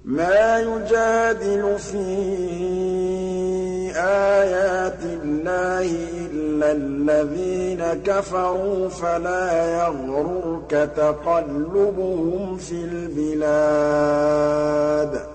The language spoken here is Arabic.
مَا يُجَادِلُ فِي آيَاتِ اللَّهِ إِلَّا الَّذِينَ كَفَرُوا فَلَا يَغْرُرْكَ تَقَلُّبُهُمْ فِي الْبِلَادِ